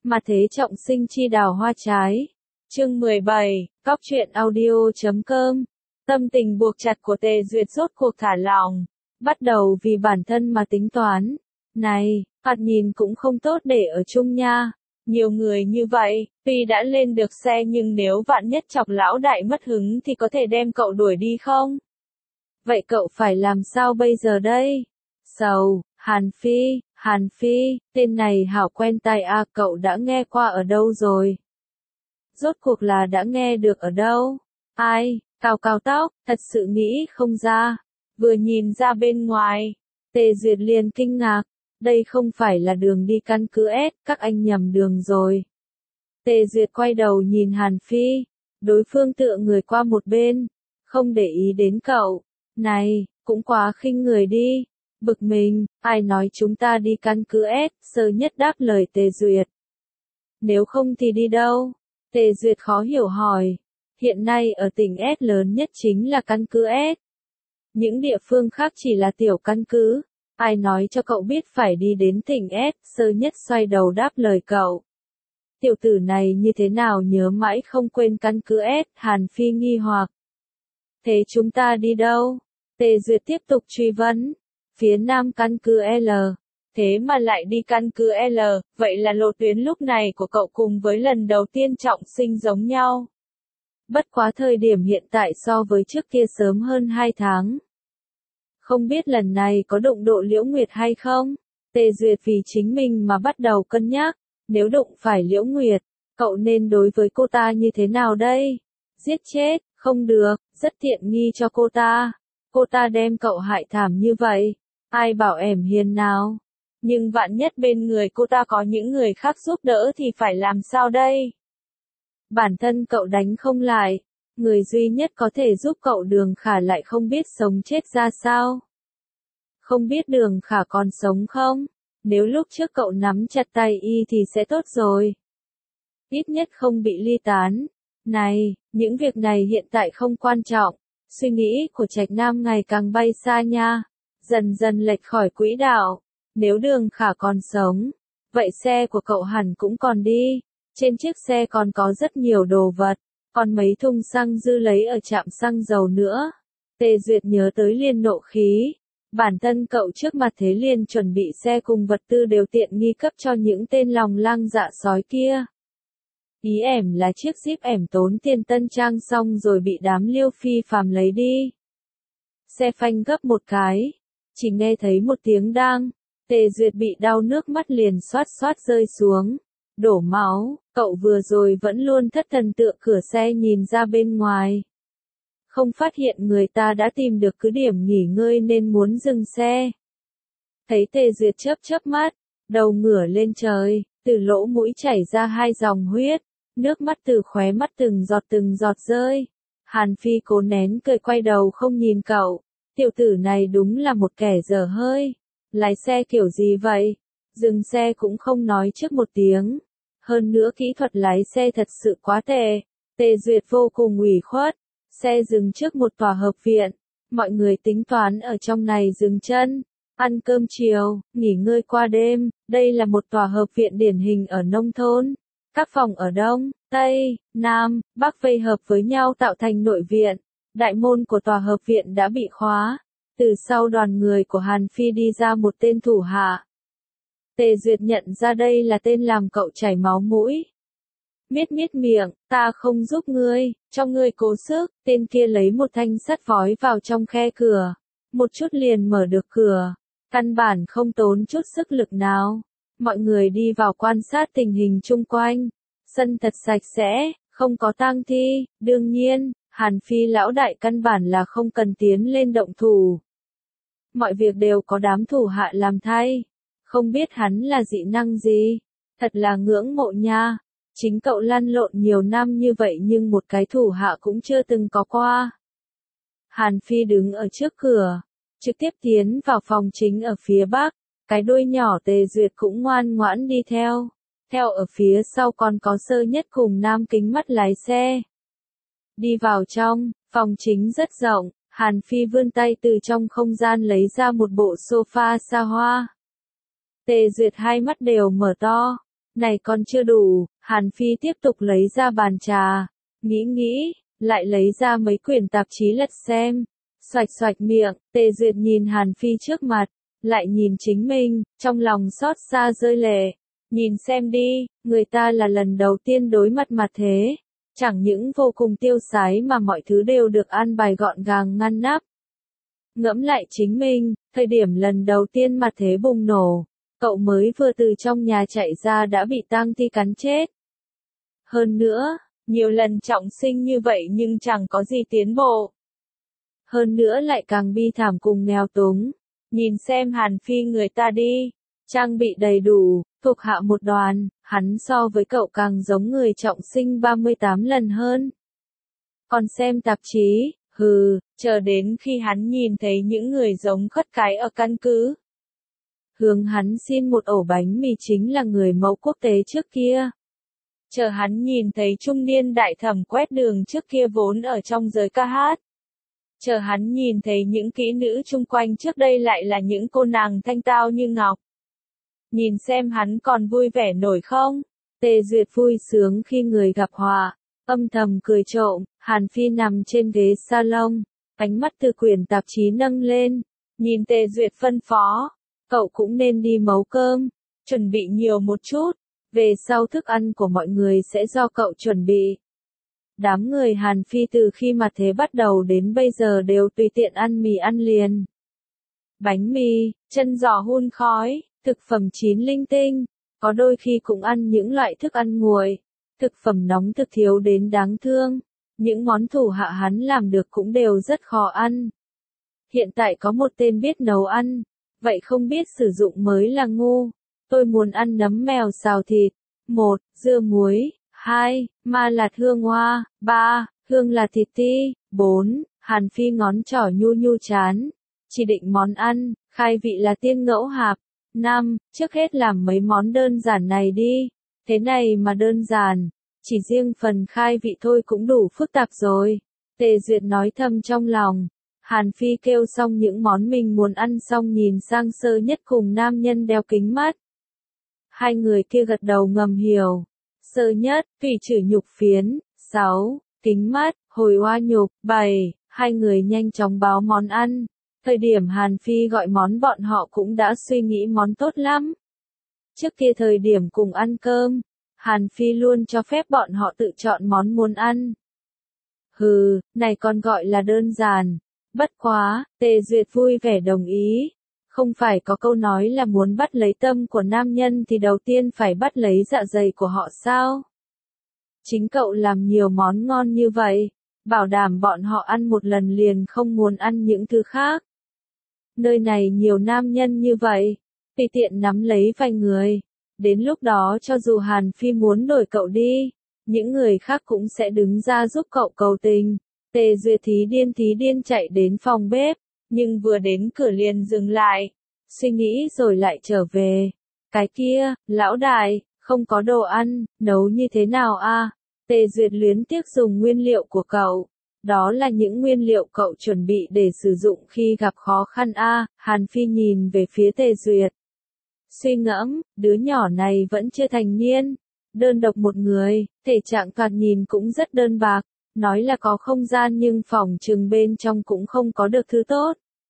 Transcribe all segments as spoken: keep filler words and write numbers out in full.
Mà thế trọng sinh chi đào hoa trái. Chương mười bảy, Cóc truyện audio chấm com. Tâm tình buộc chặt của Tề Duyệt rốt cuộc thả lỏng, bắt đầu vì bản thân mà tính toán. Này, thoạt nhìn cũng không tốt để ở chung nha. Nhiều người như vậy, tuy đã lên được xe nhưng nếu vạn nhất chọc lão đại mất hứng thì có thể đem cậu đuổi đi không? Vậy cậu phải làm sao bây giờ đây? Sầu, Hàn Phi, Hàn Phi, tên này hảo quen tai à, cậu đã nghe qua ở đâu rồi? Rốt cuộc là đã nghe được ở đâu? Ai, cào cào tóc, thật sự nghĩ không ra. Vừa nhìn ra bên ngoài, Tề Duyệt liền kinh ngạc. Đây không phải là đường đi căn cứ S, các anh nhầm đường rồi. Tề Duyệt quay đầu nhìn Hàn Phi, đối phương tựa người qua một bên, không để ý đến cậu. Này, cũng quá khinh người đi. Bực mình, ai nói chúng ta đi căn cứ S, sơ nhất đáp lời Tề Duyệt. Nếu không thì đi đâu? Tề Duyệt khó hiểu hỏi. Hiện nay ở tỉnh S lớn nhất chính là căn cứ S. Những địa phương khác chỉ là tiểu căn cứ. Ai nói cho cậu biết phải đi đến tỉnh S, sơ nhất xoay đầu đáp lời cậu. Tiểu tử này như thế nào nhớ mãi không quên căn cứ S, Hàn Phi nghi hoặc. Thế chúng ta đi đâu? Tề Duyệt tiếp tục truy vấn. Phía nam căn cứ L. Thế mà lại đi căn cứ L, vậy là lộ tuyến lúc này của cậu cùng với lần đầu tiên trọng sinh giống nhau. Bất quá thời điểm hiện tại so với trước kia sớm hơn hai tháng. Không biết lần này có đụng độ Liễu Nguyệt hay không? Tề Duyệt vì chính mình mà bắt đầu cân nhắc, nếu đụng phải Liễu Nguyệt, cậu nên đối với cô ta như thế nào đây? Giết chết, không được, rất tiện nghi cho cô ta. Cô ta đem cậu hại thảm như vậy, ai bảo ẻm hiền nào? Nhưng vạn nhất bên người cô ta có những người khác giúp đỡ thì phải làm sao đây? Bản thân cậu đánh không lại, người duy nhất có thể giúp cậu Đường Khả lại không biết sống chết ra sao. Không biết Đường Khả còn sống không? Nếu lúc trước cậu nắm chặt tay y thì sẽ tốt rồi. Ít nhất không bị ly tán. Này, những việc này hiện tại không quan trọng. Suy nghĩ của Trạch Nam ngày càng bay xa nha. Dần dần lệch khỏi quỹ đạo. Nếu Đường Khả còn sống, vậy xe của cậu hẳn cũng còn đi. Trên chiếc xe còn có rất nhiều đồ vật, còn mấy thùng xăng dư lấy ở trạm xăng dầu nữa. Tề Duyệt nhớ tới liền nộ khí. Bản thân cậu trước mặt thế liền chuẩn bị xe cùng vật tư đều tiện nghi cấp cho những tên lòng lang dạ sói kia. Ý ẻm là chiếc Jeep ẻm tốn tiền tân trang xong rồi bị đám Liêu Phi phàm lấy đi. Xe phanh gấp một cái, chỉ nghe thấy một tiếng đang. Tề Duyệt bị đau nước mắt liền xoát xoát rơi xuống. Đổ máu, cậu vừa rồi vẫn luôn thất thần tựa cửa xe nhìn ra bên ngoài. Không phát hiện người ta đã tìm được cứ điểm nghỉ ngơi nên muốn dừng xe. Thấy Tề Duyệt chớp chớp mắt, đầu ngửa lên trời, từ lỗ mũi chảy ra hai dòng huyết, nước mắt từ khóe mắt từng giọt từng giọt rơi. Hàn Phi cố nén cười quay đầu không nhìn cậu, tiểu tử này đúng là một kẻ dở hơi. Lái xe kiểu gì vậy? Dừng xe cũng không nói trước một tiếng. Hơn nữa kỹ thuật lái xe thật sự quá tệ. Tề Duyệt vô cùng ủy khuất. Xe dừng trước một tòa hợp viện. Mọi người tính toán ở trong này dừng chân, ăn cơm chiều, nghỉ ngơi qua đêm. Đây là một tòa hợp viện điển hình ở nông thôn. Các phòng ở Đông, Tây, Nam, Bắc vây hợp với nhau tạo thành nội viện. Đại môn của tòa hợp viện đã bị khóa. Từ sau đoàn người của Hàn Phi đi ra một tên thủ hạ. Tề Duyệt nhận ra đây là tên làm cậu chảy máu mũi. Miết miết miệng, ta không giúp ngươi, cho ngươi cố sức. Tên kia lấy một thanh sắt vói vào trong khe cửa. Một chút liền mở được cửa. Căn bản không tốn chút sức lực nào. Mọi người đi vào quan sát tình hình chung quanh. Sân thật sạch sẽ, không có tang thi. Đương nhiên, Hàn Phi lão đại căn bản là không cần tiến lên động thủ. Mọi việc đều có đám thủ hạ làm thay. Không biết hắn là dị năng gì. Thật là ngưỡng mộ nha. Chính cậu lăn lộn nhiều năm như vậy nhưng một cái thủ hạ cũng chưa từng có qua. Hàn Phi đứng ở trước cửa, trực tiếp tiến vào phòng chính ở phía bắc. Cái đuôi nhỏ Tề Duyệt cũng ngoan ngoãn đi theo. Theo ở phía sau còn có Sơ Nhất cùng Nam Kính Mắt lái xe. Đi vào trong, phòng chính rất rộng. Hàn Phi vươn tay từ trong không gian lấy ra một bộ sofa xa hoa. Tề Duyệt hai mắt đều mở to. Này còn chưa đủ, Hàn Phi tiếp tục lấy ra bàn trà, nghĩ nghĩ, lại lấy ra mấy quyển tạp chí lật xem, xoạch xoạch miệng, Tề Duyệt nhìn Hàn Phi trước mặt, lại nhìn chính mình, trong lòng xót xa rơi lệ. Nhìn xem đi, người ta là lần đầu tiên đối mặt mặt thế, chẳng những vô cùng tiêu sái mà mọi thứ đều được an bài gọn gàng ngăn nắp. Ngẫm lại chính mình, thời điểm lần đầu tiên mặt thế bùng nổ, cậu mới vừa từ trong nhà chạy ra đã bị tang thi cắn chết. Hơn nữa, nhiều lần trọng sinh như vậy nhưng chẳng có gì tiến bộ. Hơn nữa lại càng bi thảm cùng nghèo túng. Nhìn xem Hàn Phi người ta đi, trang bị đầy đủ, thuộc hạ một đoàn, hắn so với cậu càng giống người trọng sinh ba mươi tám lần hơn. Còn xem tạp chí, hừ, chờ đến khi hắn nhìn thấy những người giống khất cái ở căn cứ. Hướng hắn xin một ổ bánh mì chính là người mẫu quốc tế trước kia. Chờ hắn nhìn thấy trung niên đại thẩm quét đường trước kia vốn ở trong giới ca hát. Chờ hắn nhìn thấy những kỹ nữ chung quanh trước đây lại là những cô nàng thanh tao như ngọc. Nhìn xem hắn còn vui vẻ nổi không? Tề Duyệt vui sướng khi người gặp họa, âm thầm cười trộm. Hàn Phi nằm trên ghế salon, ánh mắt từ quyển tạp chí nâng lên, nhìn Tề Duyệt phân phó, cậu cũng nên đi nấu cơm, chuẩn bị nhiều một chút, về sau thức ăn của mọi người sẽ do cậu chuẩn bị. Đám người Hàn Phi từ khi mặt thế bắt đầu đến bây giờ đều tùy tiện ăn mì ăn liền. Bánh mì, chân giò hun khói, thực phẩm chín linh tinh, có đôi khi cũng ăn những loại thức ăn nguội, thực phẩm nóng thực thiếu đến đáng thương. Những món thủ hạ hắn làm được cũng đều rất khó ăn. Hiện tại có một tên biết nấu ăn, vậy không biết sử dụng mới là ngu. Tôi muốn ăn nấm mèo xào thịt. một. Dưa muối. hai. Ma lạt hương hoa. ba. Hương là thịt ti. bốn. Hàn Phi ngón trỏ nhu nhu chán. Chỉ định món ăn, khai vị là tiên ngẫu hạp. năm. Trước hết làm mấy món đơn giản này đi. Thế này mà đơn giản. Chỉ riêng phần khai vị thôi cũng đủ phức tạp rồi. Tề Duyệt nói thầm trong lòng. Hàn Phi kêu xong những món mình muốn ăn xong nhìn sang Sơ Nhất cùng nam nhân đeo kính mắt. Hai người kia gật đầu ngầm hiểu. Sơ Nhất, thủy trừ nhục phiến. sáu. Kính mắt, hồi oa nhục. bảy. Hai người nhanh chóng báo món ăn. Thời điểm Hàn Phi gọi món bọn họ cũng đã suy nghĩ món tốt lắm. Trước kia thời điểm cùng ăn cơm, Hàn Phi luôn cho phép bọn họ tự chọn món muốn ăn. Hừ, này còn gọi là đơn giản. Bất quá, Tề Duyệt vui vẻ đồng ý. Không phải có câu nói là muốn bắt lấy tâm của nam nhân thì đầu tiên phải bắt lấy dạ dày của họ sao? Chính cậu làm nhiều món ngon như vậy, bảo đảm bọn họ ăn một lần liền không muốn ăn những thứ khác. Nơi này nhiều nam nhân như vậy, tùy tiện nắm lấy vài người. Đến lúc đó cho dù Hàn Phi muốn đổi cậu đi, những người khác cũng sẽ đứng ra giúp cậu cầu tình. Tề Duyệt thí điên thí điên chạy đến phòng bếp, nhưng vừa đến cửa liền dừng lại, suy nghĩ rồi lại trở về. Cái kia, lão đại, không có đồ ăn, nấu như thế nào a? Tề Duyệt luyến tiếc dùng nguyên liệu của cậu. Đó là những nguyên liệu cậu chuẩn bị để sử dụng khi gặp khó khăn a. Hàn Phi nhìn về phía Tề Duyệt. Suy ngẫm, đứa nhỏ này vẫn chưa thành niên, đơn độc một người, thể trạng thoạt nhìn cũng rất đơn bạc, nói là có không gian nhưng phòng trừng bên trong cũng không có được thứ tốt.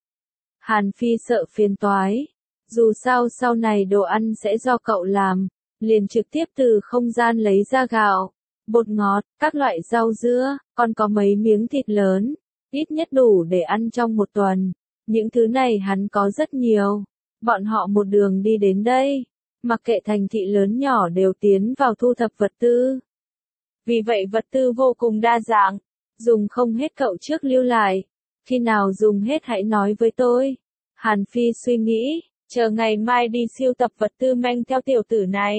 Hàn Phi sợ phiền toái, dù sao sau này đồ ăn sẽ do cậu làm, liền trực tiếp từ không gian lấy ra gạo, bột ngọt, các loại rau dưa, còn có mấy miếng thịt lớn, ít nhất đủ để ăn trong một tuần. Những thứ này hắn có rất nhiều. Bọn họ một đường đi đến đây, mặc kệ thành thị lớn nhỏ đều tiến vào thu thập vật tư. Vì vậy vật tư vô cùng đa dạng, dùng không hết cậu trước lưu lại, khi nào dùng hết hãy nói với tôi. Hàn Phi suy nghĩ, chờ ngày mai đi siêu tập vật tư mang theo tiểu tử này.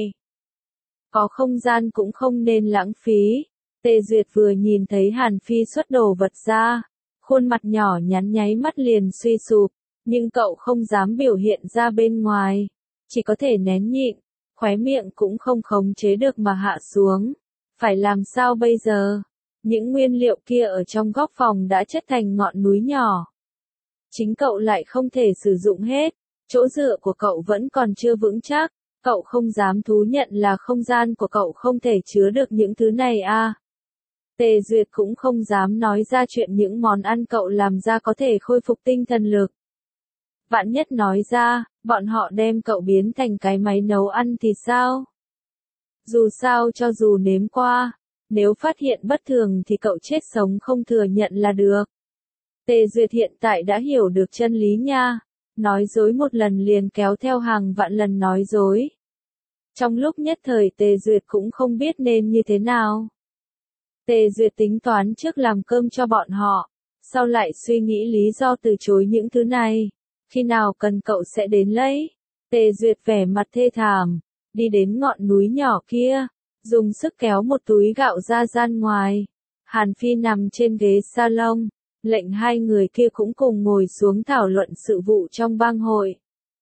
Có không gian cũng không nên lãng phí. Tề Duyệt vừa nhìn thấy Hàn Phi xuất đồ vật ra, khuôn mặt nhỏ nhắn nháy mắt liền suy sụp. Nhưng cậu không dám biểu hiện ra bên ngoài, chỉ có thể nén nhịn, khóe miệng cũng không khống chế được mà hạ xuống. Phải làm sao bây giờ? Những nguyên liệu kia ở trong góc phòng đã chất thành ngọn núi nhỏ. Chính cậu lại không thể sử dụng hết, chỗ dựa của cậu vẫn còn chưa vững chắc, Cậu không dám thú nhận là không gian của cậu không thể chứa được những thứ này à? Tề Duyệt cũng không dám nói ra chuyện những món ăn cậu làm ra có thể khôi phục tinh thần lực. Vạn nhất nói ra, bọn họ đem cậu biến thành cái máy nấu ăn thì sao? Dù sao cho dù nếm qua, nếu phát hiện bất thường thì cậu chết sống không thừa nhận là được. Tề Duyệt hiện tại đã hiểu được chân lý nha. Nói dối một lần liền kéo theo hàng vạn lần nói dối. Trong lúc nhất thời Tề Duyệt cũng không biết nên như thế nào. Tề Duyệt tính toán trước làm cơm cho bọn họ, sau lại suy nghĩ lý do từ chối những thứ này. Khi nào cần cậu sẽ đến lấy. Tề Duyệt vẻ mặt thê thảm, đi đến ngọn núi nhỏ kia, dùng sức kéo một túi gạo ra gian ngoài. Hàn Phi nằm trên ghế salon, lệnh hai người kia cũng cùng ngồi xuống thảo luận sự vụ trong bang hội.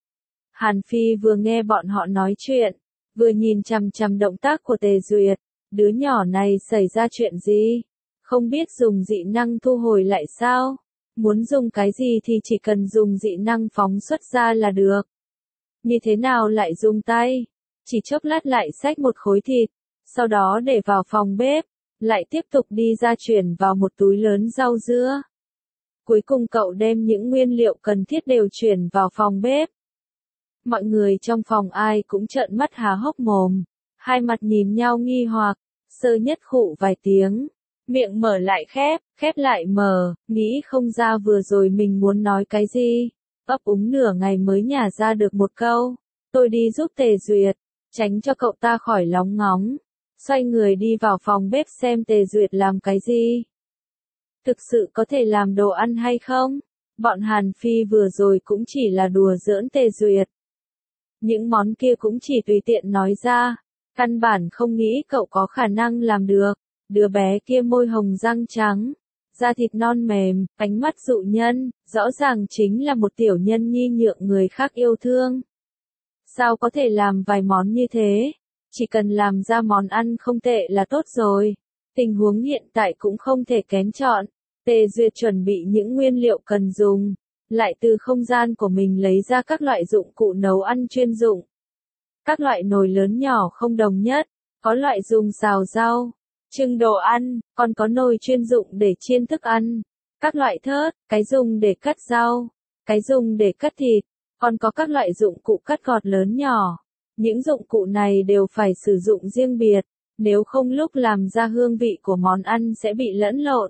Hàn Phi vừa nghe bọn họ nói chuyện, vừa nhìn chằm chằm động tác của Tề Duyệt, đứa nhỏ này xảy ra chuyện gì? Không biết dùng dị năng thu hồi lại sao? Muốn dùng cái gì thì chỉ cần dùng dị năng phóng xuất ra là được. Như thế nào lại dùng tay? Chỉ chốc lát lại xách một khối thịt, sau đó để vào phòng bếp, lại tiếp tục đi ra chuyển vào một túi lớn rau dưa. Cuối cùng cậu đem những nguyên liệu cần thiết đều chuyển vào phòng bếp. Mọi người trong phòng ai cũng trợn mắt há hốc mồm, hai mặt nhìn nhau nghi hoặc, Sơ Nhất khụ vài tiếng, miệng mở lại khép, khép lại mở, nghĩ không ra vừa rồi mình muốn nói cái gì, ấp úng nửa ngày mới nhả ra được một câu, tôi đi giúp Tề Duyệt, tránh cho cậu ta khỏi lóng ngóng, xoay người đi vào phòng bếp xem Tề Duyệt làm cái gì. Thực sự có thể làm đồ ăn hay không? Bọn Hàn Phi vừa rồi cũng chỉ là đùa giỡn Tề Duyệt. Những món kia cũng chỉ tùy tiện nói ra, căn bản không nghĩ cậu có khả năng làm được. Đứa bé kia môi hồng răng trắng, da thịt non mềm, ánh mắt dụ nhân, rõ ràng chính là một tiểu nhân nhi nhượng người khác yêu thương. Sao có thể làm vài món như thế? Chỉ cần làm ra món ăn không tệ là tốt rồi. Tình huống hiện tại cũng không thể kén chọn. Tề Duyệt chuẩn bị những nguyên liệu cần dùng, lại từ không gian của mình lấy ra các loại dụng cụ nấu ăn chuyên dụng. Các loại nồi lớn nhỏ không đồng nhất, có loại dùng xào rau, trưng đồ ăn, còn có nồi chuyên dụng để chiên thức ăn. Các loại thớt, cái dùng để cắt rau, cái dùng để cắt thịt, còn có các loại dụng cụ cắt gọt lớn nhỏ. Những dụng cụ này đều phải sử dụng riêng biệt, nếu không lúc làm ra hương vị của món ăn sẽ bị lẫn lộn.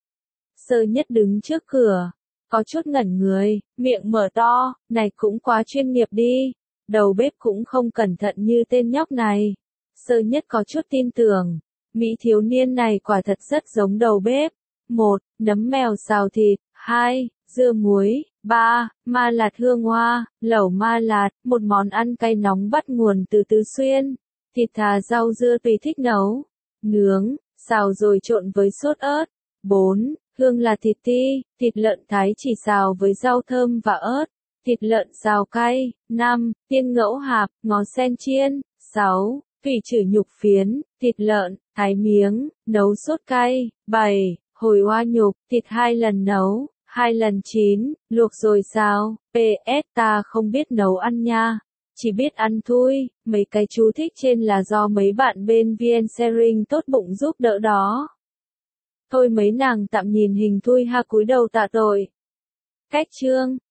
Sơ Nhất đứng trước cửa, có chút ngẩn người, miệng mở to, này cũng quá chuyên nghiệp đi, đầu bếp cũng không cẩn thận như tên nhóc này. Sơ Nhất có chút tin tưởng, mỹ thiếu niên này quả thật rất giống đầu bếp. Một, nấm mèo xào thịt, hai, dưa muối, ba, ma lạt hương hoa, lẩu ma lạt, một món ăn cay nóng bắt nguồn từ Tứ Xuyên, thịt thà rau dưa tùy thích nấu, nướng, xào rồi trộn với sốt ớt. Bốn, hương là thịt ti, thịt lợn thái chỉ xào với rau thơm và ớt, thịt lợn xào cay. Năm, tiên ngẫu hạp, ngó sen chiên. Sáu, phỉ trừ nhục phiến, thịt lợn, thái miếng, nấu sốt cay. Bảy, hồi oa nhục, thịt hai lần nấu, hai lần chín, luộc rồi xào. pê ét ta không biết nấu ăn nha, chỉ biết ăn thôi, mấy cái chú thích trên là do mấy bạn bên vê en Sharing tốt bụng giúp đỡ đó. Thôi mấy nàng tạm nhìn hình thui ha cúi đầu tạ tội. Cách chương